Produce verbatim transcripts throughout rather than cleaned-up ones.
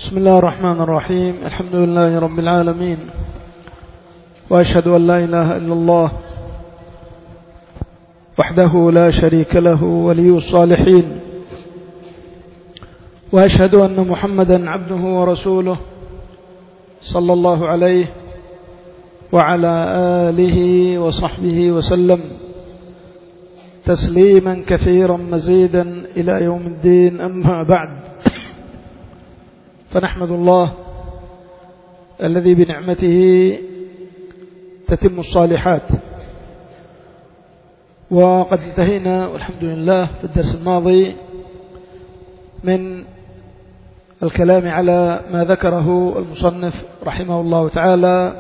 بسم الله الرحمن الرحيم. الحمد لله رب العالمين، وأشهد أن لا إله إلا الله وحده لا شريك له ولي الصالحين، وأشهد أن محمدا عبده ورسوله صلى الله عليه وعلى آله وصحبه وسلم تسليما كثيرا مزيدا إلى يوم الدين. أما بعد، فنحمد الله الذي بنعمته تتم الصالحات. وقد انتهينا والحمد لله في الدرس الماضي من الكلام على ما ذكره المصنف رحمه الله تعالى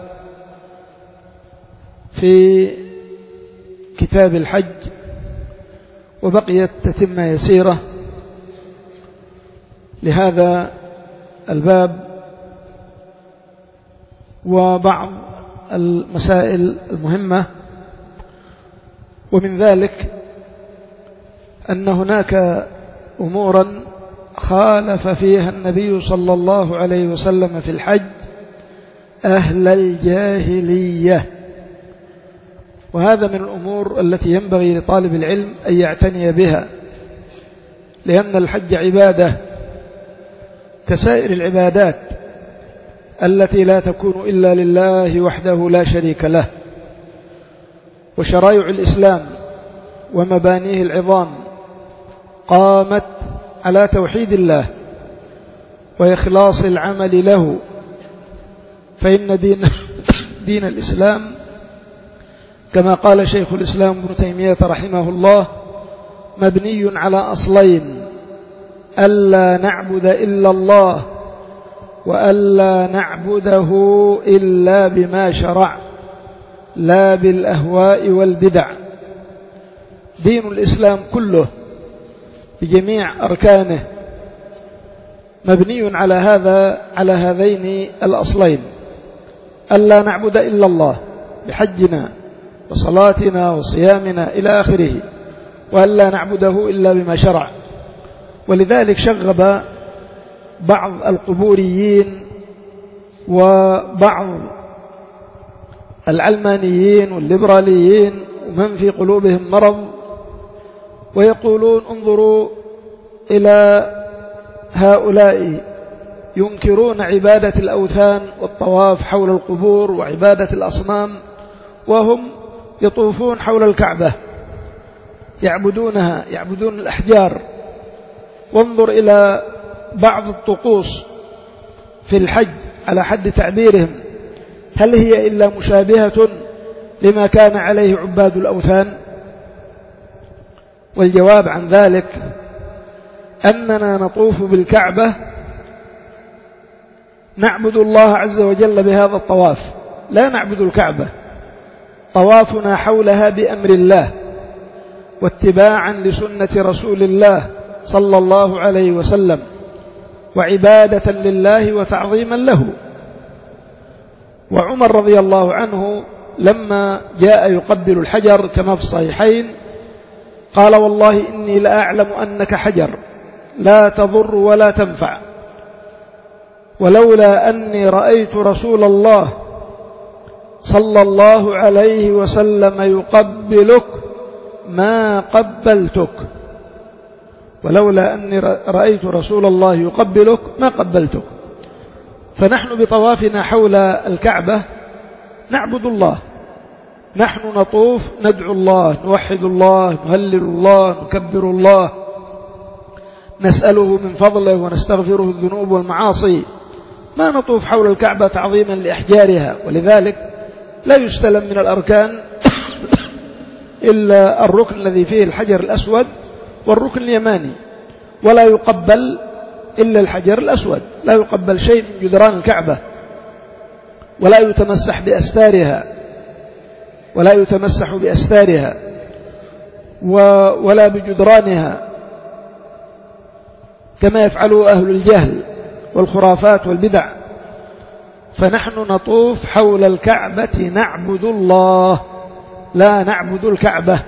في كتاب الحج، وبقيت تتمة يسيرة لهذا الباب وبعض المسائل المهمة. ومن ذلك أن هناك أمورا خالف فيها النبي صلى الله عليه وسلم في الحج أهل الجاهلية، وهذا من الأمور التي ينبغي لطالب العلم أن يعتني بها، لأن الحج عبادة كسائر العبادات التي لا تكون إلا لله وحده لا شريك له. وشرائع الإسلام ومبانيه العظام قامت على توحيد الله وإخلاص العمل له، فإن دين, دين الإسلام كما قال شيخ الإسلام ابن تيمية رحمه الله مبني على أصلين: ألا نعبد إلا الله، وألا نعبده إلا بما شرع، لا بالأهواء والبدع. دين الإسلام كله بجميع أركانه مبني على هذا على هذين الأصلين: ألا نعبد إلا الله بحجنا وصلاتنا وصيامنا إلى آخره، وألا نعبده إلا بما شرع. ولذلك شغب بعض القبوريين وبعض العلمانيين والليبراليين ومن في قلوبهم مرض، ويقولون انظروا إلى هؤلاء ينكرون عبادة الأوثان والطواف حول القبور وعبادة الأصنام، وهم يطوفون حول الكعبة يعبدونها، يعبدون الأحجار. وانظر إلى بعض الطقوس في الحج على حد تعبيرهم، هل هي إلا مشابهة لما كان عليه عباد الأوثان؟ والجواب عن ذلك أننا نطوف بالكعبة نعبد الله عز وجل بهذا الطواف، لا نعبد الكعبة. طوافنا حولها بأمر الله واتباعا لسنة رسول الله صلى الله عليه وسلم، وعبادة لله وتعظيما له. وعمر رضي الله عنه لما جاء يقبل الحجر كما في الصحيحين قال: والله إني لأعلم أنك حجر لا تضر ولا تنفع، ولولا أني رأيت رسول الله صلى الله عليه وسلم يقبلك ما قبلتك، ولولا أني رأيت رسول الله يقبلك ما قبلتك. فنحن بطوافنا حول الكعبة نعبد الله، نحن نطوف ندعو الله، نوحد الله، نهلل الله، نكبر الله، نسأله من فضله ونستغفره الذنوب والمعاصي. ما نطوف حول الكعبة تعظيما لأحجارها. ولذلك لا يستلم من الأركان إلا الركن الذي فيه الحجر الأسود والركن اليماني، ولا يقبل إلا الحجر الأسود، لا يقبل شيء من جدران الكعبة، ولا يتمسح بأستارها ولا يتمسح بأستارها ولا بجدرانها كما يفعله أهل الجهل والخرافات والبدع. فنحن نطوف حول الكعبة نعبد الله لا نعبد الكعبة.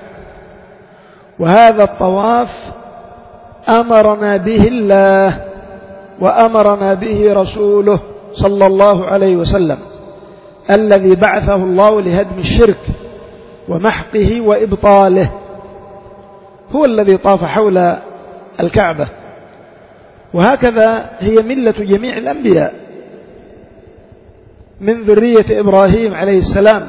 وهذا الطواف أمرنا به الله وأمرنا به رسوله صلى الله عليه وسلم الذي بعثه الله لهدم الشرك ومحقه وإبطاله، هو الذي طاف حول الكعبة. وهكذا هي ملة جميع الأنبياء من ذرية إبراهيم عليه السلام،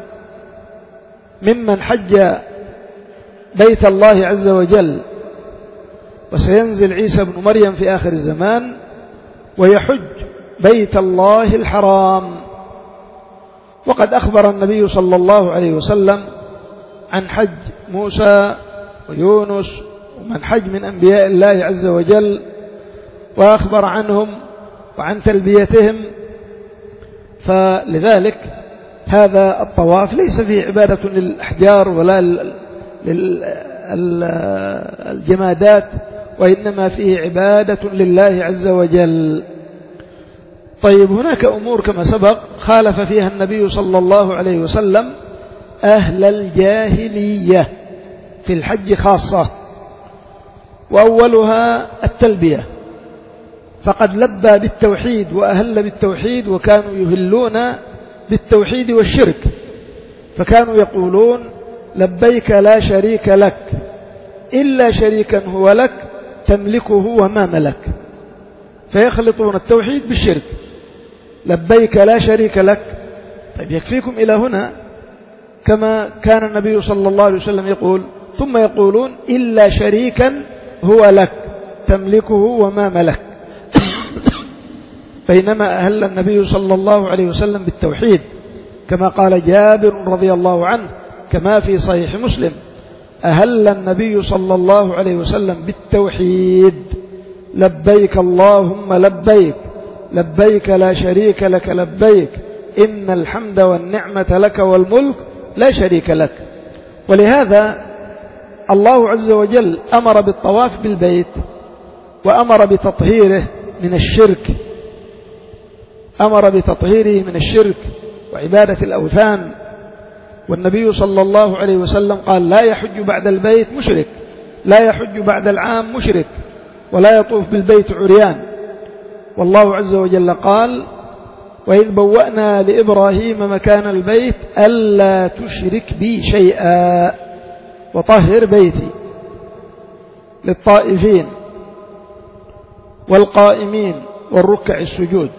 ممن حج بيت الله عز وجل، وسينزل عيسى بن مريم في آخر الزمان ويحج بيت الله الحرام. وقد أخبر النبي صلى الله عليه وسلم عن حج موسى ويونس ومن حج من أنبياء الله عز وجل، وأخبر عنهم وعن تلبيتهم. فلذلك هذا الطواف ليس فيه عبادة للأحجار ولا للجمادات، وإنما فيه عبادة لله عز وجل. طيب، هناك أمور كما سبق خالف فيها النبي صلى الله عليه وسلم أهل الجاهلية في الحج خاصة، وأولها التلبية، فقد لبى بالتوحيد وأهل بالتوحيد، وكانوا يهلون بالتوحيد والشرك، فكانوا يقولون لبيك لا شريك لك إلا شريكا هو لك تملكه وما ملك، فيخلطون التوحيد بالشرك. لبيك لا شريك لك، طيب يكفيكم إلى هنا، كما كان النبي صلى الله عليه وسلم يقول، ثم يقولون إلا شريكا هو لك تملكه وما ملك. بينما أهل النبي صلى الله عليه وسلم بالتوحيد، كما قال جابر رضي الله عنه كما في صحيح مسلم: أهل النبي صلى الله عليه وسلم بالتوحيد: لبيك اللهم لبيك لبيك لا شريك لك لبيك إن الحمد والنعمة لك والملك لا شريك لك. ولهذا الله عز وجل أمر بالطواف بالبيت، وأمر بتطهيره من الشرك، أمر بتطهيره من الشرك وعبادة الأوثان. والنبي صلى الله عليه وسلم قال: لا يحج بعد البيت مشرك، لا يحج بعد العام مشرك، ولا يطوف بالبيت عريان. والله عز وجل قال: وإذ بوأنا لإبراهيم مكان البيت ألا تشرك بي شيئا وطهر بيتي للطائفين والقائمين والركع السجود.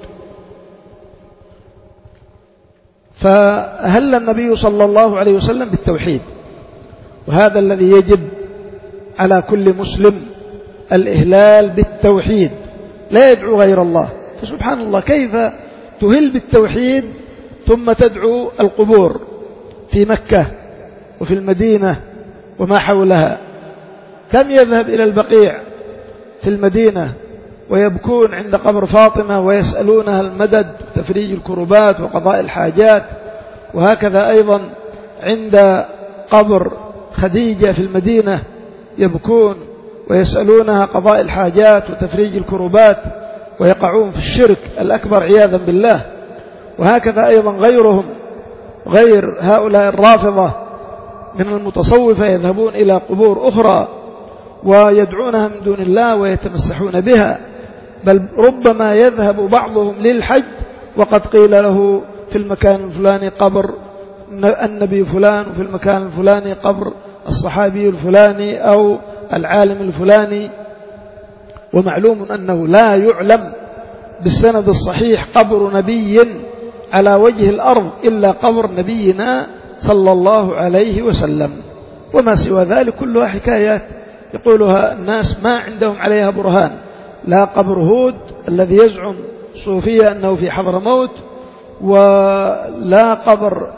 فأهل النبي صلى الله عليه وسلم بالتوحيد، وهذا الذي يجب على كل مسلم، الإهلال بالتوحيد، لا يدعو غير الله. فسبحان الله، كيف تهل بالتوحيد ثم تدعو القبور في مكة وفي المدينة وما حولها؟ كم يذهب إلى البقيع في المدينة ويبكون عند قبر فاطمة ويسألونها المدد وتفريج الكربات وقضاء الحاجات، وهكذا أيضا عند قبر خديجة في المدينة يبكون ويسألونها قضاء الحاجات وتفريج الكربات، ويقعون في الشرك الأكبر عياذا بالله. وهكذا أيضا غيرهم، غير هؤلاء الرافضة من المتصوفة، يذهبون إلى قبور أخرى ويدعونها من دون الله ويتمسحون بها. بل ربما يذهب بعضهم للحج وقد قيل له في المكان الفلاني قبر النبي فلان، وفي المكان الفلاني قبر الصحابي الفلاني أو العالم الفلاني، ومعلوم أنه لا يعلم بالسند الصحيح قبر نبي على وجه الأرض إلا قبر نبينا صلى الله عليه وسلم، وما سوى ذلك كلها حكايات يقولها الناس ما عندهم عليها برهان. لا قبر هود الذي يزعم صوفية أنه في حضرموت، ولا قبر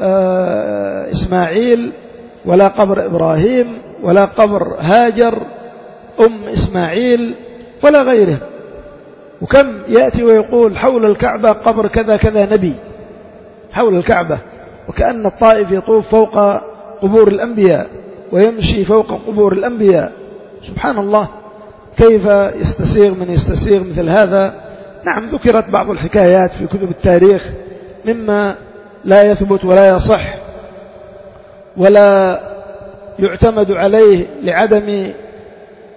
إسماعيل، ولا قبر إبراهيم، ولا قبر هاجر أم إسماعيل، ولا غيره. وكم يأتي ويقول حول الكعبة قبر كذا كذا نبي حول الكعبة، وكأن الطائف يطوف فوق قبور الأنبياء ويمشي فوق قبور الأنبياء. سبحان الله، كيف يستسيغ من يستسيغ مثل هذا؟ نعم، ذكرت بعض الحكايات في كتب التاريخ مما لا يثبت ولا يصح ولا يعتمد عليه لعدم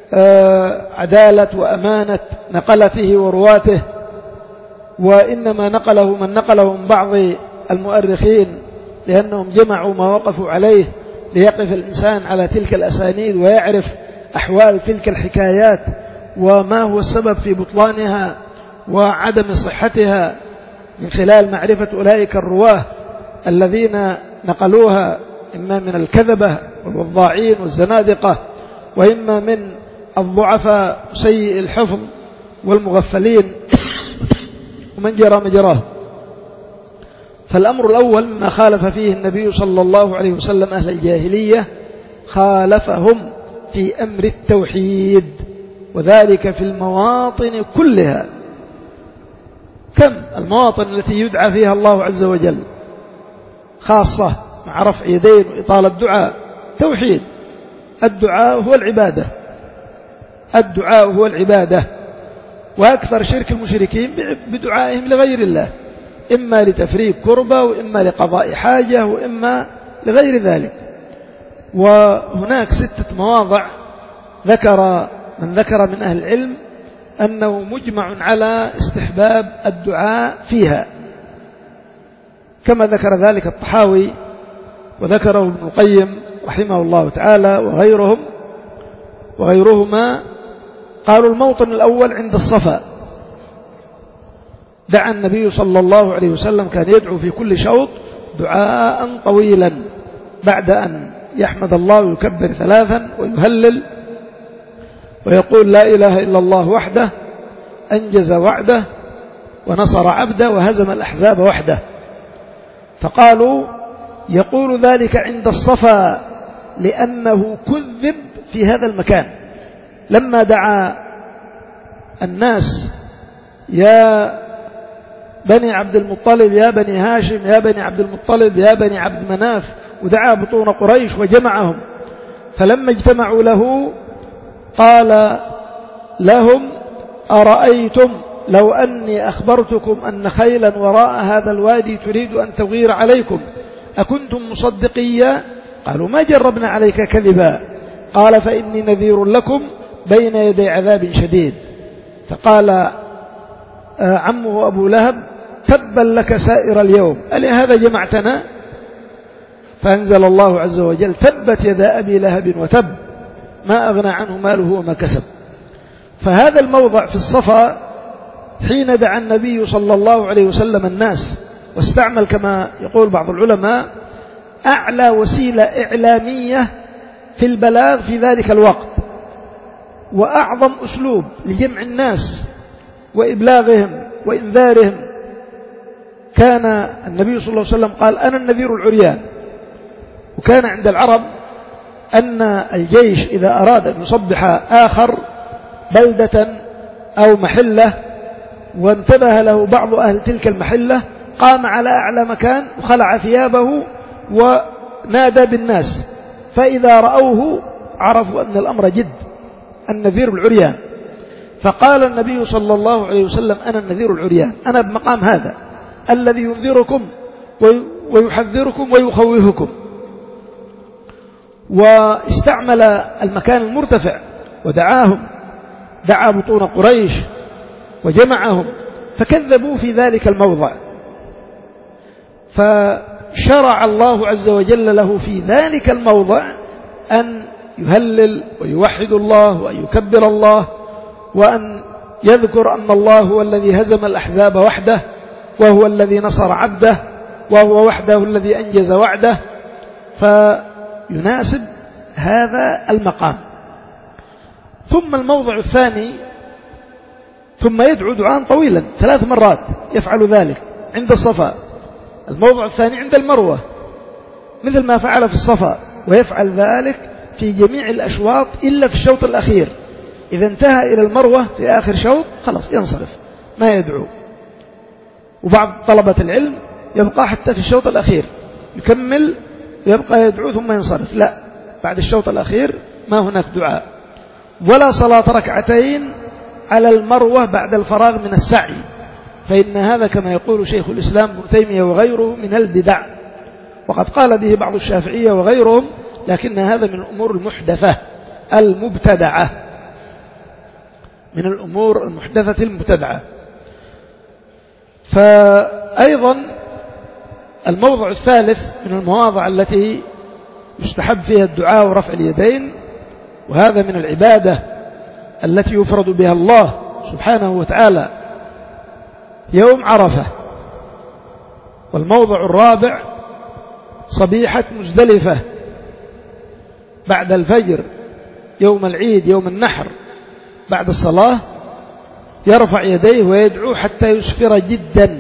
عدالة وأمانة نقلته ورواته، وإنما نقله من نقله من بعض المؤرخين لأنهم جمعوا ما وقفوا عليه ليقف الإنسان على تلك الأسانيد ويعرف أحوال تلك الحكايات وما هو السبب في بطلانها وعدم صحتها من خلال معرفة أولئك الرواه الذين نقلوها إما من الكذبة والوضاعين والزنادقة، وإما من الضعفاء سيء الحفظ والمغفلين ومن جرى مجراه. فالأمر الأول ما خالف فيه النبي صلى الله عليه وسلم أهل الجاهلية، خالفهم في أمر التوحيد، وذلك في المواطن كلها. كم المواطن التي يدعى فيها الله عز وجل، خاصة مع رفع يدين وإطالة الدعاء، توحيد. الدعاء هو العبادة، الدعاء هو العبادة. وأكثر شرك المشركين بدعائهم لغير الله، إما لتفريق كربة وإما لقضاء حاجة وإما لغير ذلك. وهناك ستة مواضع ذكر من ذكر من أهل العلم أنه مجمع على استحباب الدعاء فيها، كما ذكر ذلك الطحاوي وذكره ابن القيم رحمه الله تعالى وغيرهم وغيرهما. قالوا الموطن الأول عند الصفا، دعا النبي صلى الله عليه وسلم كان يدعو في كل شوط دعاء طويلا بعد أن يحمد الله ويكبر ثلاثا ويهلل ويقول لا إله إلا الله وحده أنجز وعده ونصر عبده وهزم الأحزاب وحده. فقالوا يقول ذلك عند الصفا لأنه كذب في هذا المكان لما دعا الناس يا بني عبد المطلب يا بني هاشم يا بني عبد المطلب يا بني عبد مناف، ودعا بطون قريش وجمعهم. فلما اجتمعوا له قال لهم أرأيتم لو أني أخبرتكم أن خيلا وراء هذا الوادي تريد أن تغير عليكم أكنتم مصدقيا؟ قالوا ما جربنا عليك كذبا. قال فإني نذير لكم بين يدي عذاب شديد. فقال عمه أبو لهب تبا لك سائر اليوم، ألي هذا جمعتنا؟ فأنزل الله عز وجل تبت يدا أبي لهب وتب ما أغنى عنه ماله وما كسب. فهذا الموضع في الصفا حين دعا النبي صلى الله عليه وسلم الناس، واستعمل كما يقول بعض العلماء أعلى وسيلة إعلامية في البلاغ في ذلك الوقت، وأعظم أسلوب لجمع الناس وإبلاغهم وإنذارهم. كان النبي صلى الله عليه وسلم قال أنا النذير العريان. وكان عند العرب أن الجيش إذا أراد أن يصبح آخر بلدة أو محلة وانتبه له بعض أهل تلك المحلة قام على أعلى مكان وخلع ثيابه ونادى بالناس، فإذا رأوه عرفوا أن الأمر جد، النذير العريان. فقال النبي صلى الله عليه وسلم أنا النذير العريان، أنا بمقام هذا الذي ينذركم ويحذركم ويخوفكم. واستعمل المكان المرتفع ودعاهم، دعا بطون قريش وجمعهم فكذبوا في ذلك الموضع. فشرع الله عز وجل له في ذلك الموضع أن يهلل ويوحد الله وأن يكبر الله وأن يذكر أن الله هو الذي هزم الأحزاب وحده وهو الذي نصر عبده وهو وحده الذي أنجز وعده، فيناسب هذا المقام. ثم الموضع الثاني ثم يدعو دعاء طويلا ثلاث مرات يفعل ذلك عند الصفا. الموضع الثاني عند المروة مثل ما فعل في الصفا، ويفعل ذلك في جميع الأشواط إلا في الشوط الأخير. إذا انتهى إلى المروة في آخر شوط خلاص ينصرف ما يدعو. وبعض طلبة العلم يبقى حتى في الشوط الأخير يكمل ويبقى يدعو ثم ينصرف، لا، بعد الشوط الأخير ما هناك دعاء. ولا صلاة ركعتين على المروة بعد الفراغ من السعي، فإن هذا كما يقول شيخ الإسلام ابن تيمية وغيره من البدع، وقد قال به بعض الشافعية وغيرهم، لكن هذا من الأمور المحدثة المبتدعة. من الأمور المحدثة المبتدعة. فأيضا الموضع الثالث من المواضع التي يستحب فيها الدعاء ورفع اليدين، وهذا من العبادة التي يفرد بها الله سبحانه وتعالى، يوم عرفة. والموضع الرابع صبيحة مزدلفة بعد الفجر يوم العيد يوم النحر، بعد الصلاة يرفع يديه ويدعو حتى يسفر جدا.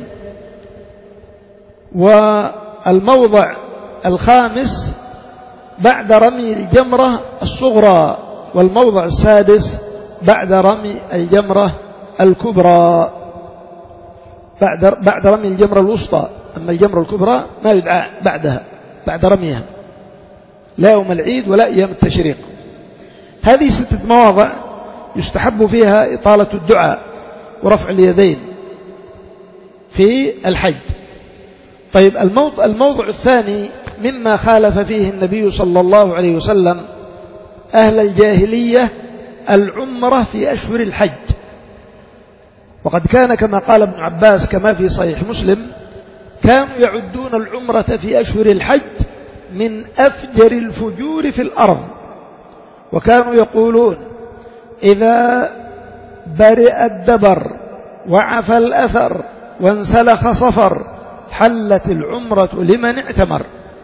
والموضع الخامس بعد رمي الجمرة الصغرى، والموضع السادس بعد رمي الجمرة الكبرى، بعد بعد رمي الجمرة الوسطى. أما الجمرة الكبرى ما يدعى بعدها، بعد رميها، لا يوم العيد ولا أيام التشريق. هذه ستة مواضع يستحب فيها إطالة الدعاء ورفع اليدين في الحج. طيب الموضع الثاني مما خالف فيه النبي صلى الله عليه وسلم أهل الجاهلية العمرة في أشهر الحج. وقد كان كما قال ابن عباس كما في صحيح مسلم كانوا يعدون العمرة في أشهر الحج من أفجر الفجور في الأرض، وكانوا يقولون إذا برئ الدبر وعفى الأثر وانسلخ صفر حلت العمرة لمن اعتمر.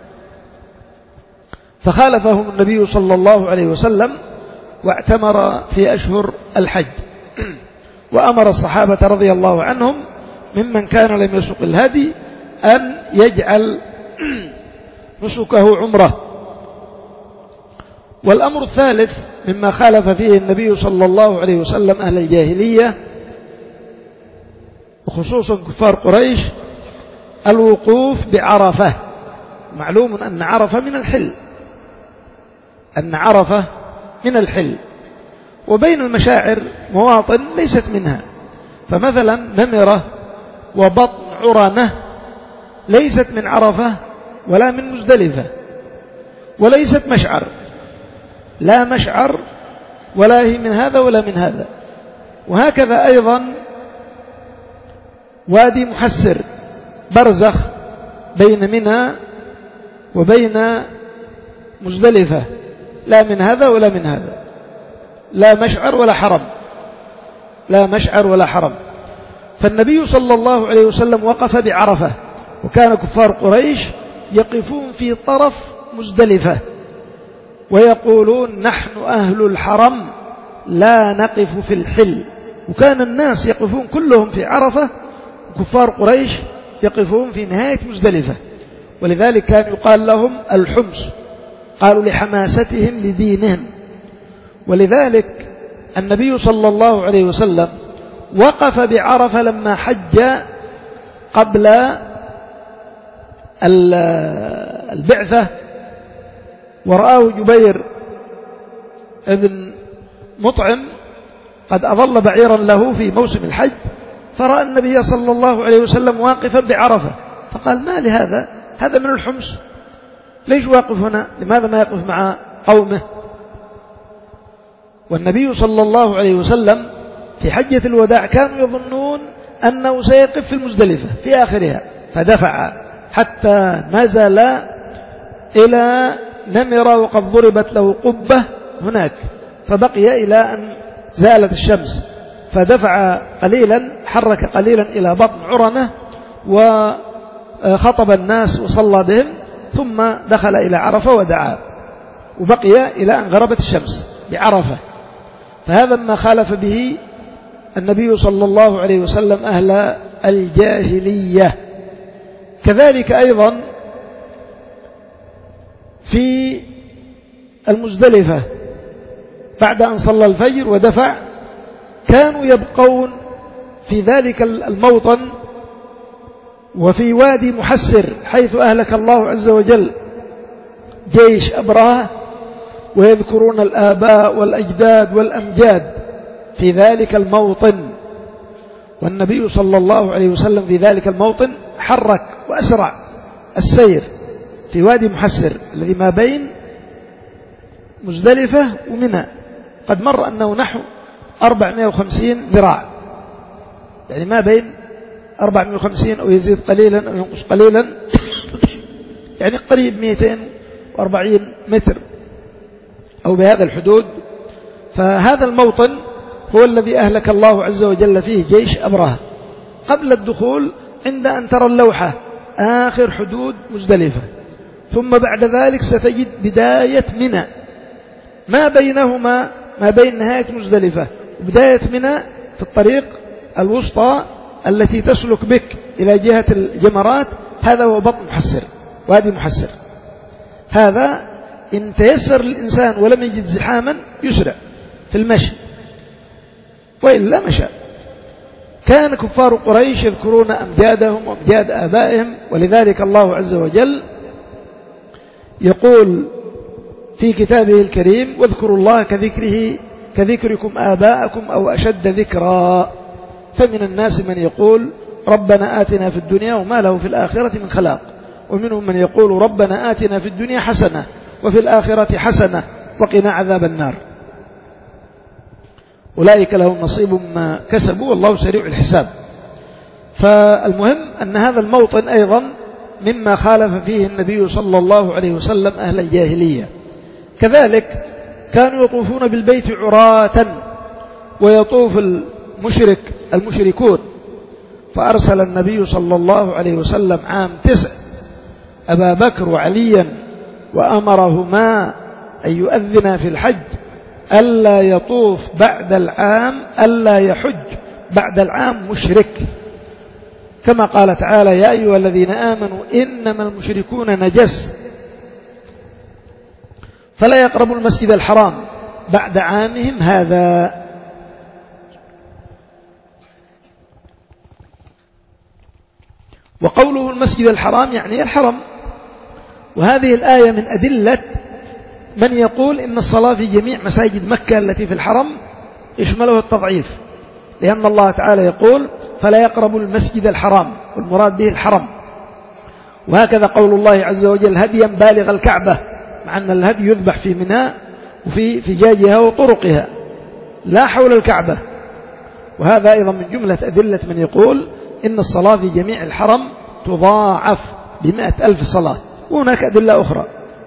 فخالفهم النبي صلى الله عليه وسلم واعتمر في أشهر الحج. وأمر الصحابة رضي الله عنهم ممن كان لم يسق الهدي أن يجعل نسكه عمره. والأمر الثالث مما خالف فيه النبي صلى الله عليه وسلم أهل الجاهلية وخصوصا كفار قريش الوقوف بعرفة. معلوم أن عرفة من الحل، أن عرفة من الحل، وبين المشاعر مواطن ليست منها. فمثلا نمرة وبطن عرنة ليست من عرفة ولا من مزدلفة، وليست مشعر، لا مشعر ولا هي من هذا ولا من هذا. وهكذا أيضا وادي محسر برزخ بين منى وبين مزدلفة، لا من هذا ولا من هذا، لا مشعر ولا حرم، لا مشعر ولا حرم. فالنبي صلى الله عليه وسلم وقف بعرفة، وكان كفار قريش يقفون في طرف مزدلفة ويقولون نحن أهل الحرم لا نقف في الحل. وكان الناس يقفون كلهم في عرفة، وكفار قريش يقفون في نهاية مزدلفة، ولذلك كان يقال لهم الحمص، قالوا لحماستهم لدينهم. ولذلك النبي صلى الله عليه وسلم وقف بعرفة لما حج قبل البعثة، ورآه جبير ابن مطعم قد أظل بعيرا له في موسم الحج، فرأى النبي صلى الله عليه وسلم واقفا بعرفة، فقال ما لهذا، هذا من الحمص، ليش واقف هنا؟ لماذا ما يقف مع قومه؟ والنبي صلى الله عليه وسلم في حجة الوداع كانوا يظنون أنه سيقف في المزدلفة في آخرها، فدفع حتى نزل إلى نمرة وقد ضربت له قبة هناك، فبقي إلى أن زالت الشمس، فدفع قليلا، حرك قليلا إلى بطن عرنة وخطب الناس وصلى بهم، ثم دخل إلى عرفة ودعا، وبقي إلى أن غربت الشمس بعرفة. فهذا ما خالف به النبي صلى الله عليه وسلم أهل الجاهلية. كذلك أيضا في المزدلفة بعد أن صلى الفجر ودفع كانوا يبقون في ذلك الموطن وفي وادي محسر حيث أهلك الله عز وجل جيش أبرهة، ويذكرون الآباء والأجداد والأمجاد في ذلك الموطن. والنبي صلى الله عليه وسلم في ذلك الموطن حرك وأسرع السير في وادي محسر الذي ما بين مزدلفة ومنى. قد مر أنه نحو أربعمائة وخمسين ذراع، يعني ما بين أربعمائة وخمسين أو يزيد قليلا أو ينقص قليلا، يعني قريب مئتين وأربعين متر أو بهذا الحدود. فهذا الموطن هو الذي أهلك الله عز وجل فيه جيش أبرهة قبل الدخول، عند أن ترى اللوحة آخر حدود مزدلفة، ثم بعد ذلك ستجد بداية منى، ما بينهما ما بين نهاية مزدلفة وبداية منى في الطريق الوسطى التي تسلك بك إلى جهة الجمرات، هذا هو بطن محسر، وادي محسر. هذا إن تيسر الإنسان ولم يجد زحاما يسرع في المشي، وإلا مشى. كان كفار قريش يذكرون أمجادهم وأمجاد آبائهم، ولذلك الله عز وجل يقول في كتابه الكريم: واذكروا الله كذكره كذكركم آباءكم أو أشد ذكرا. فمن الناس من يقول ربنا آتنا في الدنيا وما له في الآخرة من خلاق، ومنهم من يقول ربنا آتنا في الدنيا حسنة وفي الآخرة حسنة وقنا عذاب النار. أولئك لهم نصيب ما كسبوا والله سريع الحساب. فالمهم أن هذا الموطن أيضا مما خالف فيه النبي صلى الله عليه وسلم أهل الجاهلية. كذلك كانوا يطوفون بالبيت عراة، ويطوف المشرك المشركون. فأرسل النبي صلى الله عليه وسلم عام تسع أبا بكر وعليا وأمرهما أن يؤذنا في الحج ألا يطوف بعد العام ألا يحج بعد العام مشرك، كما قال تعالى: يا أيها الذين آمنوا إنما المشركون نجس فلا يقربوا المسجد الحرام بعد عامهم هذا. وقوله المسجد الحرام يعني الحرم. وهذه الآية من أدلة من يقول إن الصلاة في جميع مساجد مكة التي في الحرم يشمله التضعيف، لأن الله تعالى يقول: فلا يقربوا المسجد الحرام، والمراد به الحرم. وهكذا قول الله عز وجل: هديا بالغ الكعبة، مع أن الهدي يذبح في منى وفي فجاجها وطرقها لا حول الكعبة. وهذا أيضا من جملة أدلة من يقول إن الصلاة في جميع الحرم تضاعف بمئة ألف صلاة. وهناك أدلة أخرى.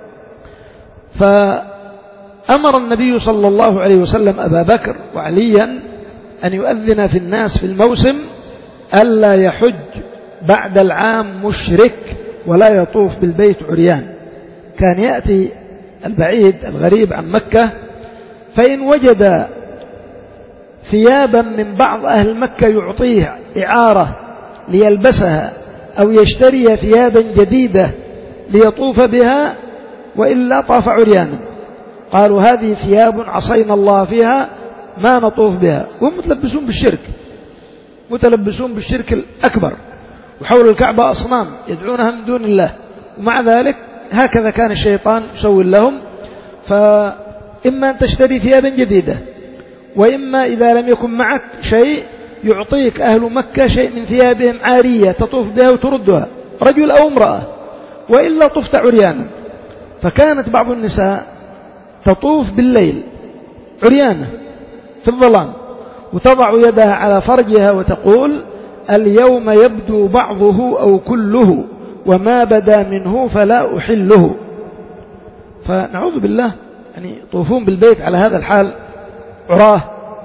فأمر النبي صلى الله عليه وسلم أبا بكر وعليا أن يؤذن في الناس في الموسم ألا يحج بعد العام مشرك ولا يطوف بالبيت عريان. كان يأتي البعيد الغريب عن مكة، فإن وجد ثيابا من بعض أهل مكة يعطيه إعارة ليلبسها أو يشتري ثيابا جديدة ليطوف بها، وإلا طاف عريانا. قالوا: هذه ثياب عصينا الله فيها ما نطوف بها. وهم متلبسون بالشرك، متلبسون بالشرك الأكبر، وحول الكعبة أصنام يدعونها من دون الله، ومع ذلك هكذا كان الشيطان يسول لهم. فإما أن تشتري ثيابا جديدة، وإما إذا لم يكن معك شيء يعطيك أهل مكة شيء من ثيابهم عارية تطوف بها وتردها، رجل أو امرأة، وإلا طفت عريانا. فكانت بعض النساء تطوف بالليل عريانة في الظلام، وتضع يدها على فرجها وتقول: اليوم يبدو بعضه أو كله، وما بدا منه فلا أحله. فنعوذ بالله، يعني يطوفون بالبيت على هذا الحال عراه.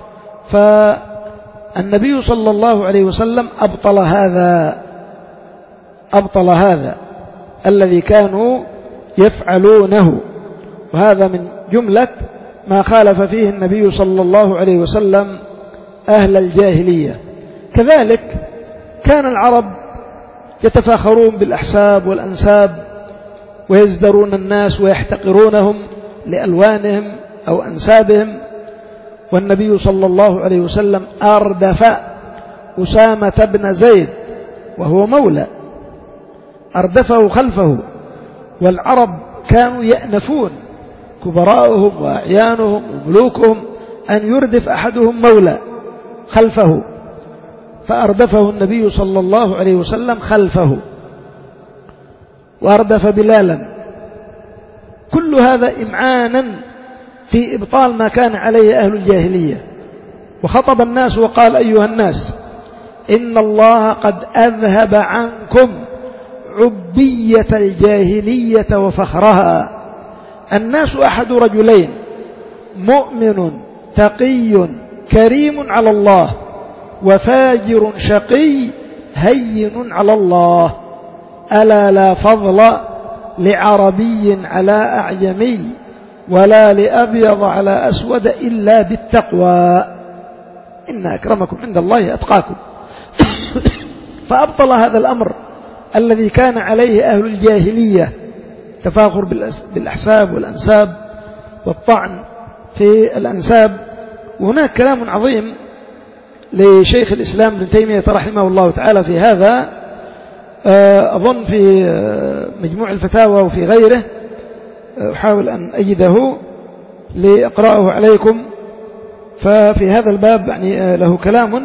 فالنبي صلى الله عليه وسلم أبطل هذا أبطل هذا الذي كانوا يفعلونه، وهذا من جملة ما خالف فيه النبي صلى الله عليه وسلم أهل الجاهلية. كذلك كان العرب يتفاخرون بالأحساب والأنساب، ويزدرون الناس ويحتقرونهم لألوانهم أو أنسابهم. والنبي صلى الله عليه وسلم أردف أسامة بن زيد وهو مولى، أردفه خلفه. والعرب كانوا يأنفون كبراءهم وأعيانهم وملوكهم أن يردف أحدهم مولى خلفه، فأردفه النبي صلى الله عليه وسلم خلفه، وأردف بلالا. كل هذا إمعانا في إبطال ما كان عليه أهل الجاهلية. وخطب الناس وقال: أيها الناس، إن الله قد أذهب عنكم عبية الجاهلية وفخرها. الناس أحد رجلين: مؤمن تقي كريم على الله، وفاجر شقي هين على الله. ألا لا فضل لعربي على أعجمي، ولا لأبيض على أسود إلا بالتقوى، إن أكرمكم عند الله أتقاكم. فأبطل هذا الأمر الذي كان عليه أهل الجاهلية، تفاخر بالأحساب والأنساب والطعن في الأنساب. وهناك كلام عظيم لشيخ الإسلام ابن تيمية رحمه الله تعالى في هذا، أظن في مجموع الفتاوى وفي غيره، أحاول أن أجده لأقرأه عليكم. ففي هذا الباب يعني له كلام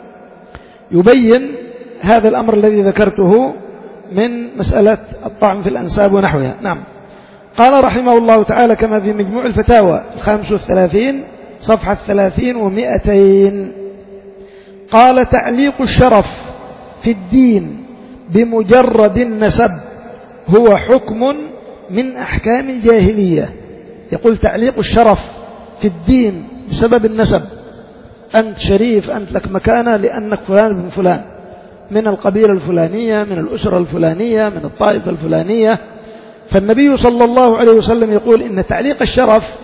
يبين هذا الأمر الذي ذكرته من مسألة الطعن في الأنساب ونحوها. نعم. قال رحمه الله تعالى كما في مجموع الفتاوى الخامس والثلاثين صفحة ثلاثين ومئتين، قال: تعليق الشرف في الدين بمجرد النسب هو حكم من أحكام الجاهلية. يقول: تعليق الشرف في الدين بسبب النسب، أنت شريف، أنت لك مكانة لأنك فلان بن فلان، من القبيلة الفلانية، من الأسرة الفلانية، من الطائفة الفلانية. فالنبي صلى الله عليه وسلم يقول إن تعليق الشرف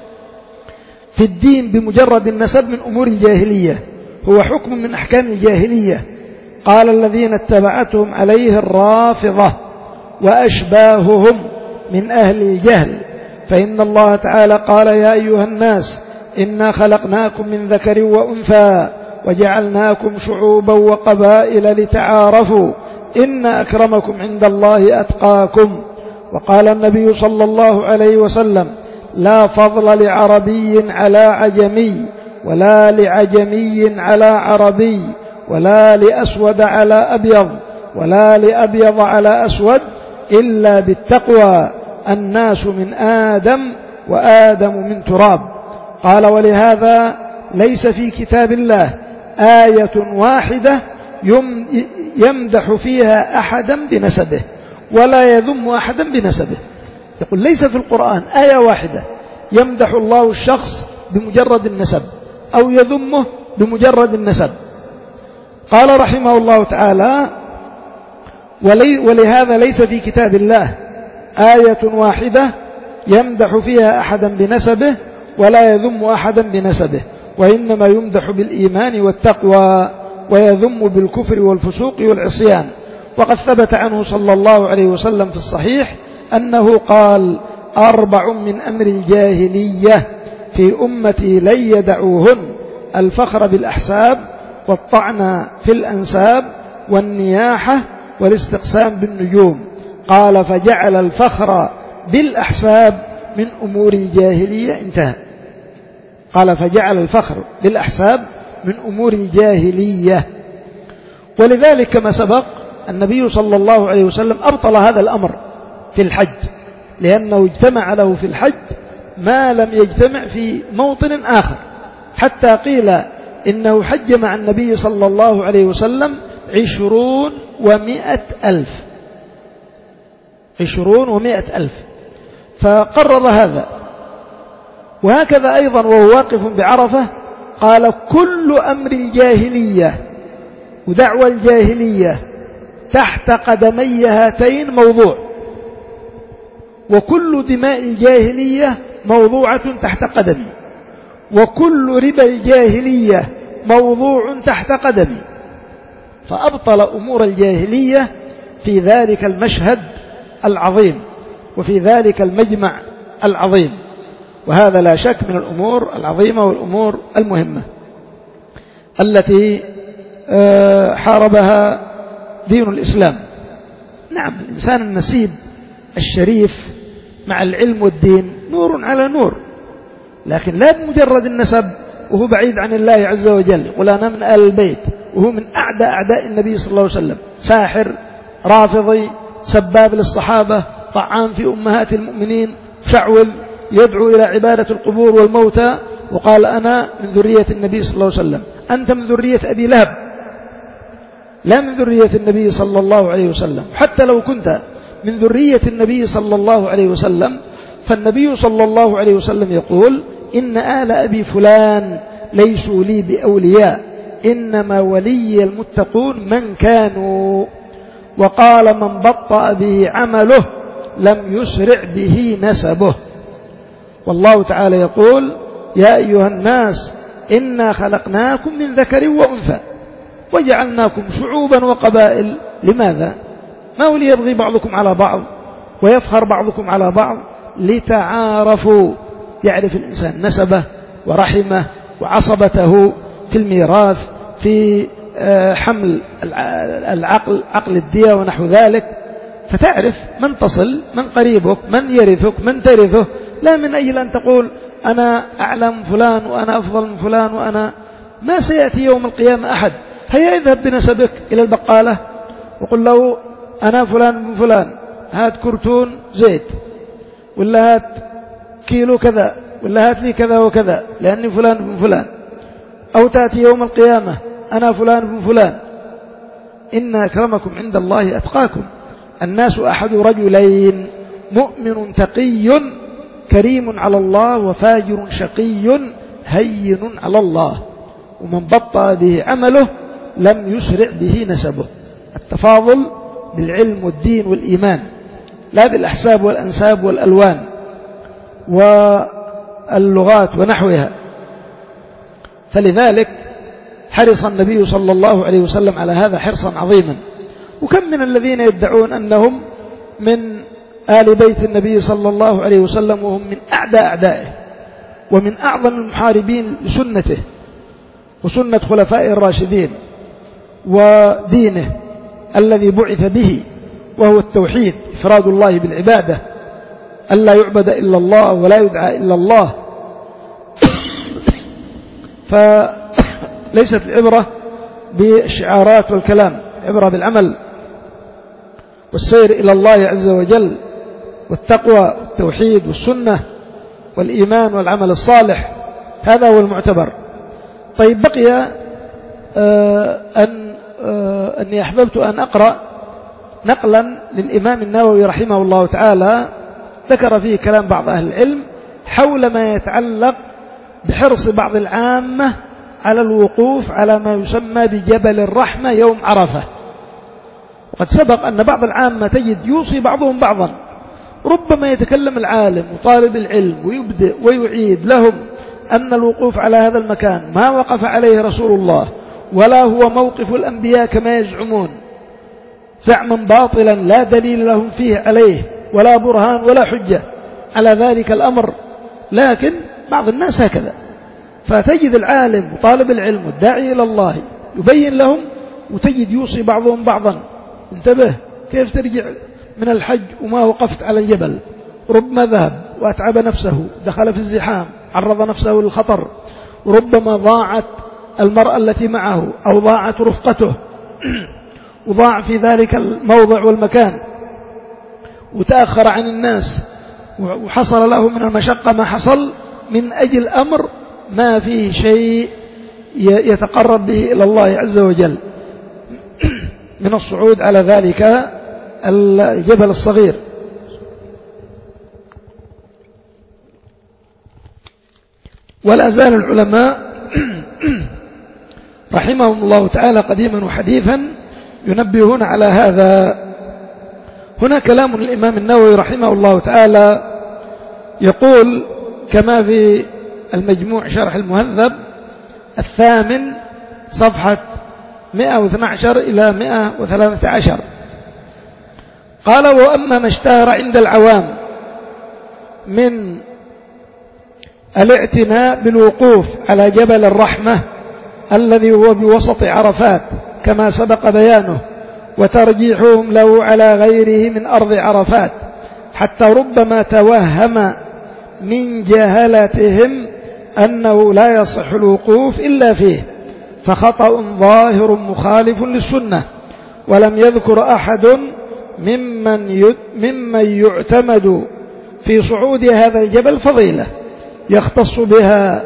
في الدين بمجرد النسب من أمور الجاهلية، هو حكم من أحكام الجاهلية. قال: الذين اتبعتهم عليه الرافضة وأشباههم من أهل الجهل، فإن الله تعالى قال: يا أيها الناس إنا خلقناكم من ذكر وأنثى وجعلناكم شعوبا وقبائل لتعارفوا إن أكرمكم عند الله أتقاكم. وقال النبي صلى الله عليه وسلم: لا فضل لعربي على عجمي، ولا لعجمي على عربي، ولا لأسود على أبيض، ولا لأبيض على أسود إلا بالتقوى. الناس من آدم وآدم من تراب. قال: ولهذا ليس في كتاب الله آية واحدة يمدح فيها أحدا بنسبه ولا يذم أحدا بنسبه. يقول: ليس في القرآن آية واحدة يمدح الله الشخص بمجرد النسب أو يذمه بمجرد النسب. قال رحمه الله تعالى: ولهذا ليس في كتاب الله آية واحدة يمدح فيها أحدا بنسبه ولا يذم أحدا بنسبه، وإنما يمدح بالإيمان والتقوى ويذم بالكفر والفسوق والعصيان. وقد ثبت عنه صلى الله عليه وسلم في الصحيح أنه قال: أربع من أمر الجاهلية في أمتي لن يدعوهن: الفخر بالأحساب، والطعن في الأنساب، والنياحة، والاستقسام بالنجوم. قال: فجعل الفخر بالأحساب من أمور الجاهلية. انتهى. قال: فجعل الفخر بالأحساب من أمور الجاهلية. ولذلك كما سبق النبي صلى الله عليه وسلم أبطل هذا الأمر في الحج، لأنه اجتمع له في الحج ما لم يجتمع في موطن آخر، حتى قيل إنه حج مع النبي صلى الله عليه وسلم عشرون ومائة ألف عشرون ومائة ألف فقرر هذا. وهكذا أيضا وهو واقف بعرفة قال: كل أمر الجاهلية ودعوى الجاهلية تحت قدمي هاتين موضوع، وكل دماء الجاهلية موضوعة تحت قدمي، وكل ربا الجاهلية موضوع تحت قدمي. فأبطل أمور الجاهلية في ذلك المشهد العظيم وفي ذلك المجمع العظيم. وهذا لا شك من الأمور العظيمة والأمور المهمة التي حاربها دين الإسلام. نعم، الإنسان النسيب الشريف مع العلم والدين نور على نور، لكن لا بمجرد النسب وهو بعيد عن الله عز وجل يقول أنا من آل البيت وهو من أعداء أعداء النبي صلى الله عليه وسلم، ساحر، رافضي، سباب للصحابة، طعام في أمهات المؤمنين، شعوذ، يدعو إلى عبادة القبور والموتى، وقال أنا من ذرية النبي صلى الله عليه وسلم، أنت من ذرية أبي لهب لا من ذرية النبي صلى الله عليه وسلم. حتى لو كنت من ذرية النبي صلى الله عليه وسلم فالنبي صلى الله عليه وسلم يقول إن آل أبي فلان ليسوا لي بأولياء، إنما ولي المتقون من كانوا. وقال من بطأ به عمله لم يسرع به نسبه. والله تعالى يقول يا أيها الناس إنا خلقناكم من ذكر وأنثى وجعلناكم شعوبا وقبائل. لماذا؟ ما هو ليبغي بعضكم على بعض ويفخر بعضكم على بعض؟ لتعارفوا، يعرف الإنسان نسبه ورحمه وعصبته في الميراث، في حمل العقل عقل الدية ونحو ذلك، فتعرف من تصل، من قريبك، من يرثك، من ترثه، لا من أجل أن تقول أنا أعلم فلان وأنا أفضل من فلان وأنا. ما سيأتي يوم القيامة أحد هيا اذهب بنسبك إلى البقالة وقل له أنا فلان بن فلان، هات كرتون زيت، ولا هات كيلو كذا، ولا هات لي كذا وكذا لأني فلان بن فلان. أو تأتي يوم القيامة أنا فلان بن فلان. إن أكرمكم عند الله أتقاكم. الناس أحد رجلين مؤمن تقي كريم على الله وفاجر شقي هين على الله، ومن بطأ به عمله لم يسرع به نسبه. التفاضل بالعلم والدين والإيمان، لا بالأحساب والأنساب والألوان واللغات ونحوها. فلذلك حرص النبي صلى الله عليه وسلم على هذا حرصا عظيما. وكم من الذين يدعون أنهم من آل بيت النبي صلى الله عليه وسلم وهم من أعداء أعدائه ومن أعظم المحاربين لسنته وسنة خلفائه الراشدين ودينه الذي بعث به، وهو التوحيد، إفراد الله بالعبادة، ألا يعبد إلا الله ولا يدعى إلا الله. فليست العبرة بالشعارات والكلام، عبرة بالعمل والسير إلى الله عز وجل، والتقوى والتوحيد والسنة والإيمان والعمل الصالح، هذا هو المعتبر. طيب بقي آه أن آه أني أحببت أن أقرأ نقلا للإمام النووي رحمه الله تعالى، ذكر فيه كلام بعض أهل العلم حول ما يتعلق بحرص بعض العامة على الوقوف على ما يسمى بجبل الرحمة يوم عرفة. وقد سبق أن بعض العامة تجد يوصي بعضهم بعضا، ربما يتكلم العالم وطالب العلم ويبدأ ويعيد لهم أن الوقوف على هذا المكان ما وقف عليه رسول الله ولا هو موقف الأنبياء كما يزعمون، زعما باطلا لا دليل لهم فيه عليه ولا برهان ولا حجة على ذلك الأمر. لكن بعض الناس هكذا، فتجد العالم وطالب العلم والداعي إلى الله يبين لهم، وتجد يوصي بعضهم بعضا انتبه كيف ترجع من الحج وما وقفت على الجبل، ربما ذهب وأتعب نفسه، دخل في الزحام، عرض نفسه للخطر، وربما ضاعت المرأة التي معه أو ضاعت رفقته وضاع في ذلك الموضع والمكان وتأخر عن الناس وحصل له من المشقة ما حصل من أجل أمر ما فيه شيء يتقرب به إلى الله عز وجل من الصعود على ذلك الجبل الصغير. ولا زال العلماء رحمهم الله تعالى قديما وحديثا ينبهون على هذا. هنا كلام الإمام النووي رحمه الله تعالى يقول كما في المجموع شرح المهذب الثامن صفحة مئة واثني عشر إلى مئة وثلاثة عشر، قال وأما ما اشتهر عند العوام من الاعتناء بالوقوف على جبل الرحمة الذي هو بوسط عرفات كما سبق بيانه، وترجيحهم له على غيره من أرض عرفات، حتى ربما توهم من جهلتهم أنه لا يصح الوقوف إلا فيه، فخطأ ظاهر مخالف للسنة. ولم يذكر أحد ممن ممن يعتمد في صعود هذا الجبل فضيلة يختص بها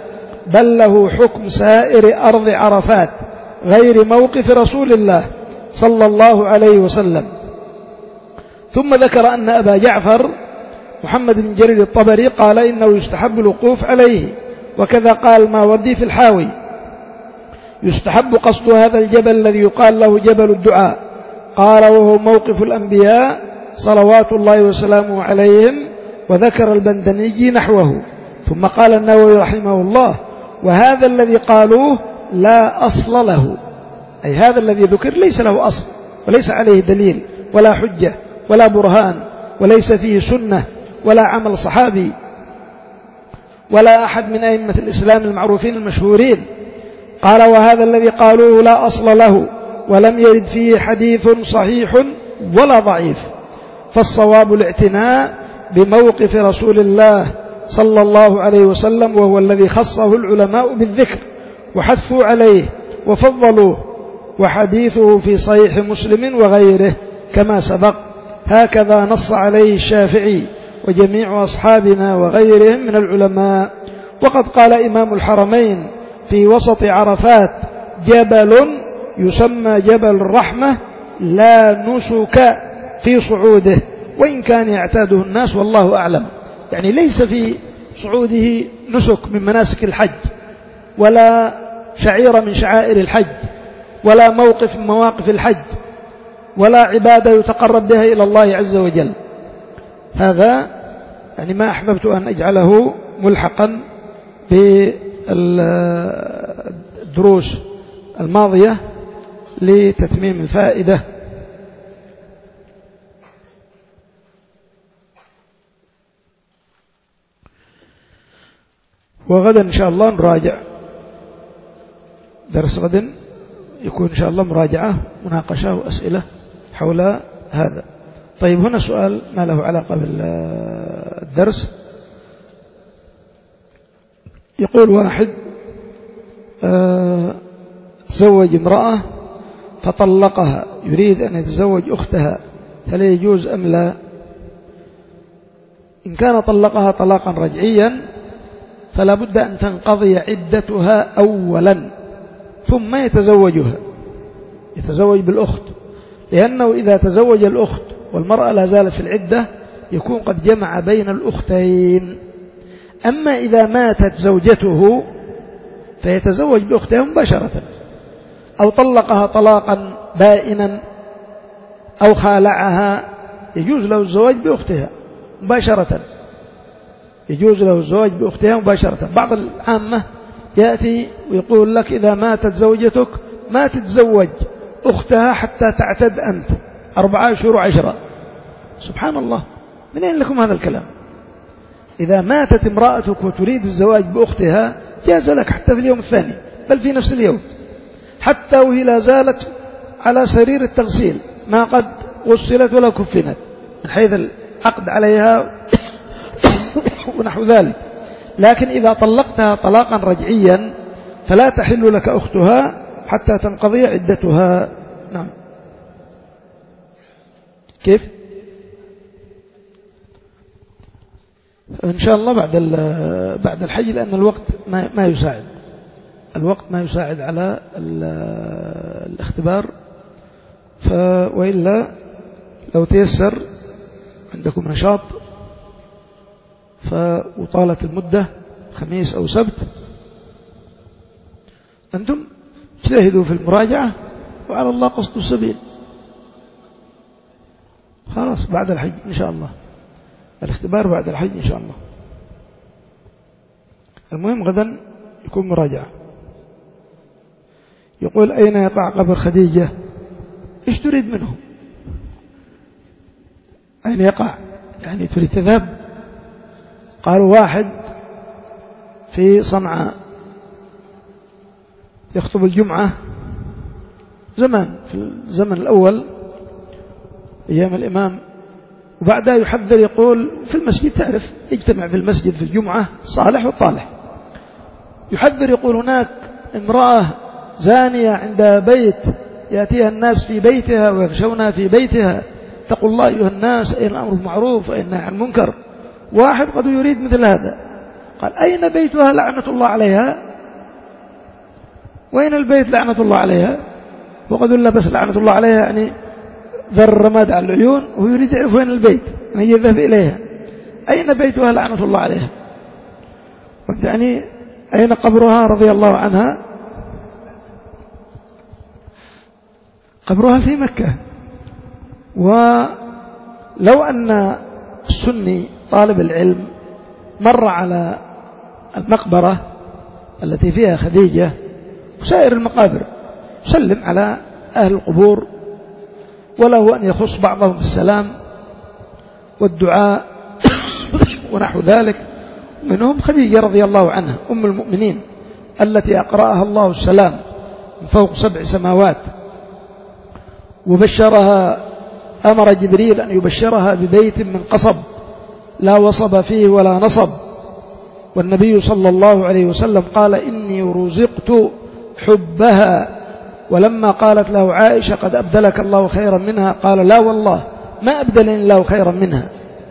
بل له حكم سائر أرض عرفات غير موقف رسول الله صلى الله عليه وسلم. ثم ذكر أن أبا جعفر محمد بن جرير الطبري قال إنه يستحب الوقوف عليه، وكذا قال الماوردي في الحاوي يستحب قصد هذا الجبل الذي يقال له جبل الدعاء، قال وهو موقف الأنبياء صلوات الله وسلامه عليهم، وذكر البندنيجي نحوه. ثم قال النووي رحمه الله وهذا الذي قالوه لا أصل له، أي هذا الذي ذكر ليس له أصل وليس عليه دليل ولا حجة ولا برهان، وليس فيه سنة ولا عمل صحابي ولا أحد من أئمة الإسلام المعروفين المشهورين. قال وهذا الذي قالوه لا أصل له، ولم يرد فيه حديث صحيح ولا ضعيف، فالصواب الاعتناء بموقف رسول الله صلى الله عليه وسلم، وهو الذي خصه العلماء بالذكر وحثوا عليه وفضلوه، وحديثه في صحيح مسلم وغيره كما سبق، هكذا نص عليه الشافعي وجميع أصحابنا وغيرهم من العلماء. وقد قال إمام الحرمين في وسط عرفات جبل يسمى جبل الرحمة لا نسك في صعوده، وإن كان يعتاده الناس والله أعلم، يعني ليس في صعوده نسك من مناسك الحج، ولا شعيرة من شعائر الحج، ولا موقف من مواقف الحج، ولا عبادة يتقرب بها إلى الله عز وجل. هذا يعني ما أحببت أن أجعله ملحقا بالدروس الماضية لتتميم الفائدة. وغدا إن شاء الله نراجع درس غد، يكون إن شاء الله مراجعة مناقشة وأسئلة حول هذا. طيب هنا سؤال ما له علاقة بالدرس. يقول واحد تزوج امرأة فطلقها، يريد أن يتزوج أختها، هل يجوز أم لا؟ إن كان طلقها طلاقا رجعيا فلا بد أن تنقضي عدتها أولا ثم يتزوجها، يتزوج بالأخت، لأنه إذا تزوج الأخت والمرأة لا زالت في العدة يكون قد جمع بين الأختين. أما إذا ماتت زوجته فيتزوج بأختها مباشرة، أو طلقها طلاقا بائنا أو خالعها يجوز له الزواج بأختها مباشرة، يجوز له الزواج بأختها مباشرة. بعض العامة يأتي ويقول لك إذا ماتت زوجتك ما تتزوج أختها حتى تعتد أنت أربعة أشهر وعشرة. سبحان الله، من أين لكم هذا الكلام؟ إذا ماتت امرأتك وتريد الزواج بأختها جاز لك حتى في اليوم الثاني، بل في نفس اليوم، حتى وهي لا زالت على سرير التغسيل، ما قد غسلت ولا كفنت، من حيث العقد عليها ونحو ذلك. لكن إذا طلقتها طلاقا رجعيا فلا تحل لك أختها حتى تنقضي عدتها. نعم. كيف؟ إن شاء الله بعد بعد الحج، لأن الوقت ما ما يساعد، الوقت ما يساعد على الاختبار، وإلا لو تيسر عندكم نشاط فوطالت المدة خميس أو سبت، أنتم اجتهدوا في المراجعة وعلى الله قصد السبيل. خلاص بعد الحج إن شاء الله، الاختبار بعد الحج إن شاء الله. المهم غدا يكون مراجعة. يقول أين يقع قبر خديجة؟ إيش تريد منه؟ أين يقع؟ يعني تريد تذهب؟ قالوا واحد في صنعاء يخطب الجمعة زمان في الزمن الأول أيام الإمام، وبعدها يحذر يقول في المسجد، تعرف يجتمع في المسجد في الجمعة صالح والطالح، يحذر يقول هناك امرأة زانية عند بيت يأتيها الناس في بيتها ويغشونها في بيتها، اتقوا الله أيها الناس، أين الأمر بالمعروف وأين النهي عن المنكر. واحد قد يريد مثل هذا، قال أين بيتها لعنة الله عليها؟ وين البيت لعنة الله عليها؟ وقد لا بس لعنة الله عليها يعني ذر الرماد على العيون، وهو يريد يعرف وين البيت يعني يذهب إليها. أين بيتها لعنة الله عليها؟ يعني أين قبرها رضي الله عنها؟ قبرها في مكة. ولو أن السني طالب العلم مر على المقبرة التي فيها خديجة وسائر المقابر سلم على أهل القبور، وله أن يخص بعضهم بالسلام والدعاء ونحو ذلك. منهم خديجة رضي الله عنها أم المؤمنين التي أقرأها الله السلام من فوق سبع سماوات، وبشرها، أمر جبريل أن يبشرها ببيت من قصب لا وصب فيه ولا نصب. والنبي صلى الله عليه وسلم قال إني رزقت حبها. ولما قالت له عائشة قد أبدلك الله خيرا منها قال لا والله ما أبدلني الله خيرا منها.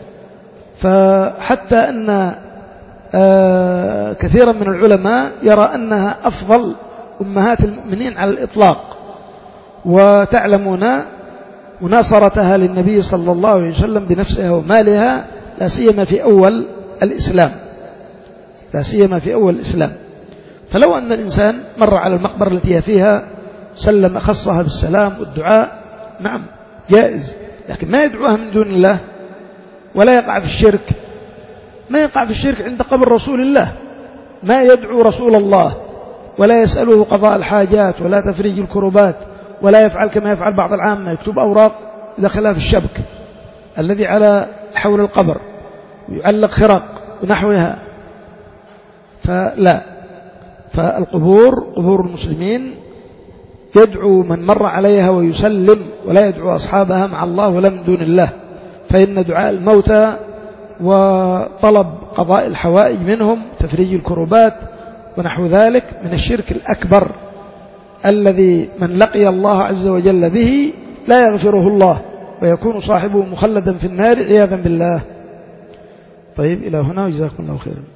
فحتى أن كثيرا من العلماء يرى أنها أفضل أمهات المؤمنين على الإطلاق. وتعلمون مناصرتها للنبي صلى الله عليه وسلم بنفسها ومالها، لا سيما في أول الإسلام لا سيما في أول الإسلام. فلو أن الإنسان مر على المقبرة التي فيها سلم خصها بالسلام والدعاء، نعم جائز، لكن ما يدعوها من دون الله ولا يقع في الشرك. ما يقع في الشرك عند قبر رسول الله، ما يدعو رسول الله ولا يسأله قضاء الحاجات ولا تفريج الكربات، ولا يفعل كما يفعل بعض العامة يكتب أوراق داخلها في الشبك الذي على حول القبر ويعلق خرق ونحوها. فلا، فالقبور قبور المسلمين يدعو من مر عليها ويسلم، ولا يدعو أصحابها مع الله ولا من دون الله. فإن دعاء الموتى وطلب قضاء الحوائج منهم تفريج الكربات ونحو ذلك من الشرك الأكبر الذي من لقي الله عز وجل به لا يغفره الله، ويكون صاحبه مخلدا في النار عياذا بالله. طيب إلى هنا وجزاكم الله خيرا.